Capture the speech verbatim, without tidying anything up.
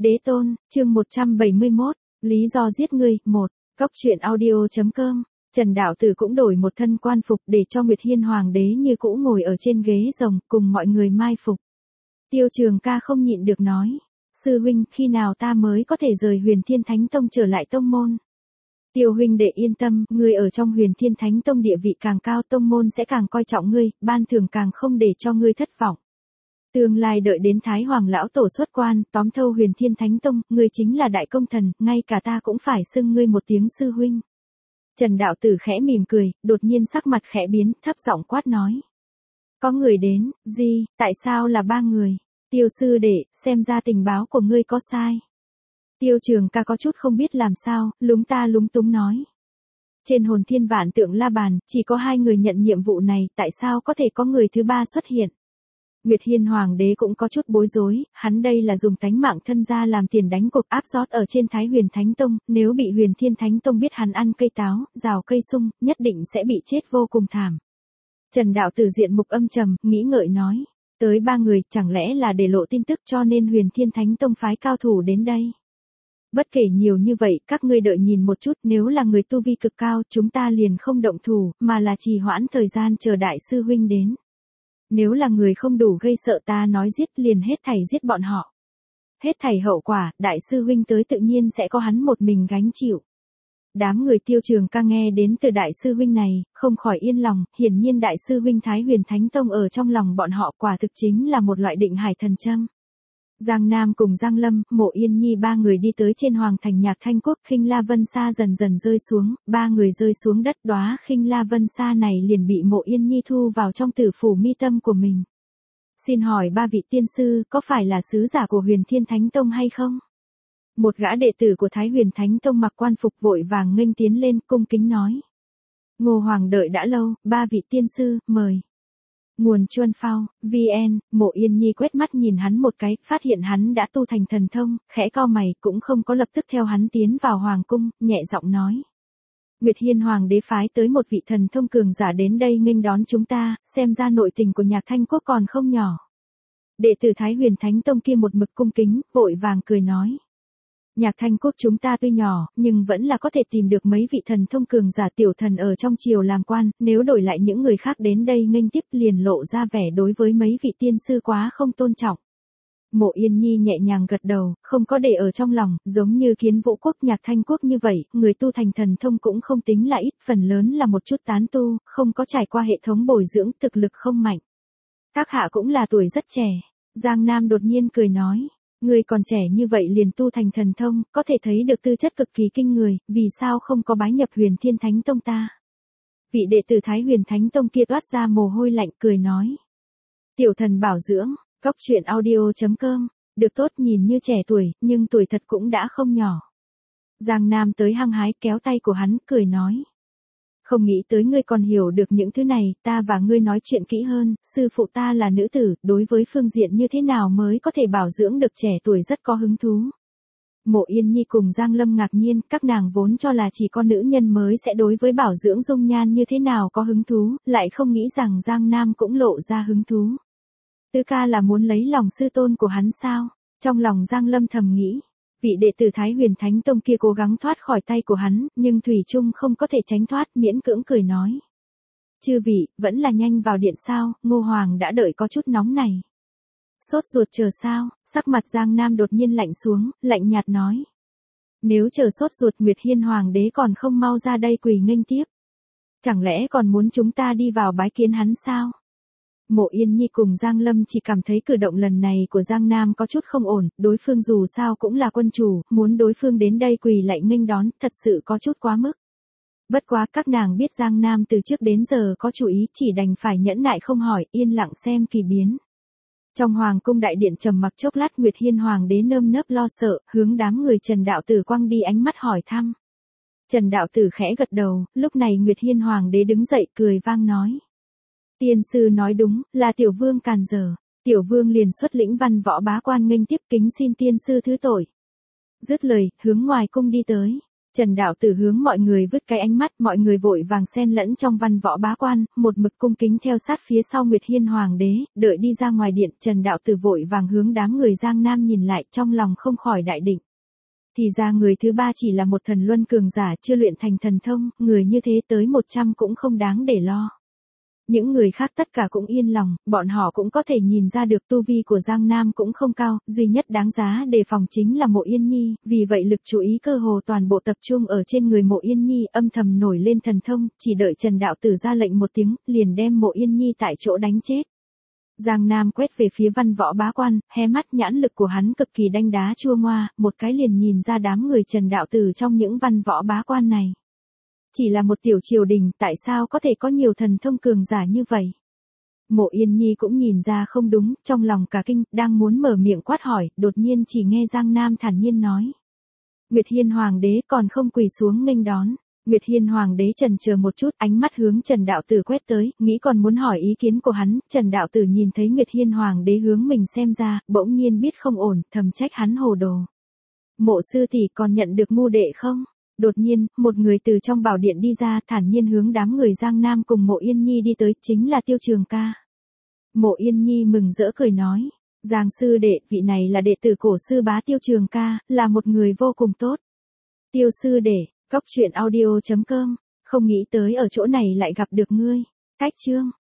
Đế tôn, chương một trăm bảy mươi mốt, lý do giết ngươi, một, Cóc truyện audio.com. Trần Đạo Tử cũng đổi một thân quan phục để cho Nguyệt Hiên Hoàng đế như cũ ngồi ở trên ghế rồng cùng mọi người mai phục. Tiêu Trường Ca không nhịn được nói, sư huynh, khi nào ta mới có thể rời Huyền Thiên Thánh Tông trở lại tông môn? Tiêu huynh đệ yên tâm, ngươi ở trong Huyền Thiên Thánh Tông địa vị càng cao, tông môn sẽ càng coi trọng ngươi, ban thưởng càng không để cho ngươi thất vọng. Tương lai đợi đến Thái Hoàng lão tổ xuất quan, tóm thâu Huyền Thiên Thánh Tông, ngươi chính là đại công thần, ngay cả ta cũng phải xưng ngươi một tiếng sư huynh. Trần Đạo Tử khẽ mỉm cười, đột nhiên sắc mặt khẽ biến, thấp giọng quát nói. Có người đến, gì, tại sao là ba người? Tiêu sư đệ, xem ra tình báo của ngươi có sai. Tiêu Trường Ca có chút không biết làm sao, lúng ta lúng túng nói. Trên hồn thiên vạn tượng la bàn, chỉ có hai người nhận nhiệm vụ này, tại sao có thể có người thứ ba xuất hiện? Nguyệt Hiên Hoàng đế cũng có chút bối rối, hắn đây là dùng tánh mạng thân gia làm tiền đánh cuộc áp rót ở trên Thái Huyền Thánh Tông, nếu bị Huyền Thiên Thánh Tông biết hắn ăn cây táo, rào cây sung, nhất định sẽ bị chết vô cùng thảm. Trần Đạo Tử diện mục âm trầm, nghĩ ngợi nói, tới ba người, chẳng lẽ là để lộ tin tức cho nên Huyền Thiên Thánh Tông phái cao thủ đến đây? Bất kể nhiều như vậy, các ngươi đợi nhìn một chút, nếu là người tu vi cực cao, chúng ta liền không động thủ, mà là trì hoãn thời gian chờ đại sư huynh đến. Nếu là người không đủ gây sợ ta nói giết liền hết thảy giết bọn họ. Hết thảy hậu quả, đại sư huynh tới tự nhiên sẽ có hắn một mình gánh chịu. Đám người Tiêu Trường Ca nghe đến từ đại sư huynh này, không khỏi yên lòng, hiển nhiên đại sư huynh Thái Huyền Thánh Tông ở trong lòng bọn họ quả thực chính là một loại định hải thần châm. Giang Nam cùng Giang Lâm, Mộ Yên Nhi ba người đi tới trên hoàng thành Nhạc Thanh Quốc, khinh la vân sa dần dần rơi xuống, ba người rơi xuống đất, đóa khinh la vân sa này liền bị Mộ Yên Nhi thu vào trong tử phủ mi tâm của mình. Xin hỏi ba vị tiên sư, có phải là sứ giả của Huyền Thiên Thánh Tông hay không? Một gã đệ tử của Thái Huyền Thánh Tông mặc quan phục vội vàng nghênh tiến lên, cung kính nói. Ngô Hoàng đợi đã lâu, ba vị tiên sư, mời. Nguồn Chuân Phao, vê en, Mộ Yên Nhi quét mắt nhìn hắn một cái, phát hiện hắn đã tu thành thần thông, khẽ cau mày, cũng không có lập tức theo hắn tiến vào hoàng cung, nhẹ giọng nói. Nguyệt Hiên Hoàng đế phái tới một vị thần thông cường giả đến đây nghênh đón chúng ta, xem ra nội tình của Nhạc Thanh Quốc còn không nhỏ. Đệ tử Thái Huyền Thánh Tông kia một mực cung kính, vội vàng cười nói. Nhạc Thanh Quốc chúng ta tuy nhỏ, nhưng vẫn là có thể tìm được mấy vị thần thông cường giả tiểu thần ở trong triều làm quan, nếu đổi lại những người khác đến đây nghênh tiếp liền lộ ra vẻ đối với mấy vị tiên sư quá không tôn trọng. Mộ Yên Nhi nhẹ nhàng gật đầu, không có để ở trong lòng, giống như Kiến Vũ Quốc Nhạc Thanh Quốc như vậy, người tu thành thần thông cũng không tính là ít, phần lớn là một chút tán tu, không có trải qua hệ thống bồi dưỡng, thực lực không mạnh. Các hạ cũng là tuổi rất trẻ. Giang Nam đột nhiên cười nói. Người còn trẻ như vậy liền tu thành thần thông, có thể thấy được tư chất cực kỳ kinh người, vì sao không có bái nhập Huyền Thiên Thánh Tông ta? Vị đệ tử Thái Huyền Thánh Tông kia toát ra mồ hôi lạnh cười nói. Tiểu thần bảo dưỡng, Cóc truyện audio.com, được tốt nhìn như trẻ tuổi, nhưng tuổi thật cũng đã không nhỏ. Giang Nam tới hăng hái kéo tay của hắn, cười nói. Không nghĩ tới ngươi còn hiểu được những thứ này, ta và ngươi nói chuyện kỹ hơn, sư phụ ta là nữ tử, đối với phương diện như thế nào mới có thể bảo dưỡng được trẻ tuổi rất có hứng thú. Mộ Yên Nhi cùng Giang Lâm ngạc nhiên, các nàng vốn cho là chỉ có nữ nhân mới sẽ đối với bảo dưỡng dung nhan như thế nào có hứng thú, lại không nghĩ rằng Giang Nam cũng lộ ra hứng thú. Tư ca là muốn lấy lòng sư tôn của hắn sao? Trong lòng Giang Lâm thầm nghĩ. Vị đệ tử Thái Huyền Thánh Tông kia cố gắng thoát khỏi tay của hắn, nhưng thủy chung không có thể tránh thoát, miễn cưỡng cười nói. Chư vị, vẫn là nhanh vào điện sao, Ngô Hoàng đã đợi có chút nóng này. Sốt ruột chờ sao, sắc mặt Giang Nam đột nhiên lạnh xuống, lạnh nhạt nói. Nếu chờ sốt ruột Nguyệt Hiên Hoàng đế còn không mau ra đây quỳ nghênh tiếp. Chẳng lẽ còn muốn chúng ta đi vào bái kiến hắn sao? Mộ Yên Nhi cùng Giang Lâm chỉ cảm thấy cử động lần này của Giang Nam có chút không ổn, đối phương dù sao cũng là quân chủ, muốn đối phương đến đây quỳ lạy nghênh đón, thật sự có chút quá mức. Bất quá các nàng biết Giang Nam từ trước đến giờ có chủ ý, chỉ đành phải nhẫn nại không hỏi, yên lặng xem kỳ biến. Trong hoàng cung đại điện trầm mặc chốc lát, Nguyệt Hiên Hoàng đế nơm nớp lo sợ, hướng đám người Trần Đạo Tử quăng đi ánh mắt hỏi thăm. Trần Đạo Tử khẽ gật đầu, lúc này Nguyệt Hiên Hoàng đế đứng dậy cười vang nói. Tiên sư nói đúng, là tiểu vương càn dở. Tiểu vương liền xuất lĩnh văn võ bá quan nghênh tiếp, kính xin tiên sư thứ tội. Dứt lời, hướng ngoài cung đi tới. Trần đạo tử hướng mọi người vứt cái ánh mắt, mọi người vội vàng xen lẫn trong văn võ bá quan, một mực cung kính theo sát phía sau Nguyệt Hiên Hoàng đế, đợi đi ra ngoài điện, Trần đạo tử vội vàng hướng đám người Giang Nam nhìn lại, trong lòng không khỏi đại định. Thì ra người thứ ba chỉ là một thần luân cường giả chưa luyện thành thần thông, người như thế tới một trăm cũng không đáng để lo. Những người khác tất cả cũng yên lòng, bọn họ cũng có thể nhìn ra được tu vi của Giang Nam cũng không cao, duy nhất đáng giá đề phòng chính là Mộ Yên Nhi, vì vậy lực chú ý cơ hồ toàn bộ tập trung ở trên người Mộ Yên Nhi, âm thầm nổi lên thần thông, chỉ đợi Trần đạo tử ra lệnh một tiếng, liền đem Mộ Yên Nhi tại chỗ đánh chết. Giang Nam quét về phía văn võ bá quan, hé mắt, nhãn lực của hắn cực kỳ đanh đá chua ngoa, một cái liền nhìn ra đám người Trần đạo tử trong những văn võ bá quan này. Chỉ là một tiểu triều đình, tại sao có thể có nhiều thần thông cường giả như vậy? Mộ Yên Nhi cũng nhìn ra không đúng, trong lòng cả kinh, đang muốn mở miệng quát hỏi, đột nhiên chỉ nghe Giang Nam thản nhiên nói. Nguyệt Hiên Hoàng đế còn không quỳ xuống nghênh đón. Nguyệt Hiên Hoàng đế chần chờ một chút, ánh mắt hướng Trần đạo tử quét tới, nghĩ còn muốn hỏi ý kiến của hắn, Trần đạo tử nhìn thấy Nguyệt Hiên Hoàng đế hướng mình xem ra, bỗng nhiên biết không ổn, thầm trách hắn hồ đồ. Mộ sư tỷ còn nhận được mưu đệ không? Đột nhiên, một người từ trong bảo điện đi ra, thản nhiên hướng đám người Giang Nam cùng Mộ Yên Nhi đi tới, chính là Tiêu Trường Ca. Mộ Yên Nhi mừng rỡ cười nói, Giang sư đệ, vị này là đệ tử cổ sư bá Tiêu Trường Ca, là một người vô cùng tốt. Tiêu sư đệ, Cóc Truyện Audio chấm com, không nghĩ tới ở chỗ này lại gặp được ngươi. Cách chương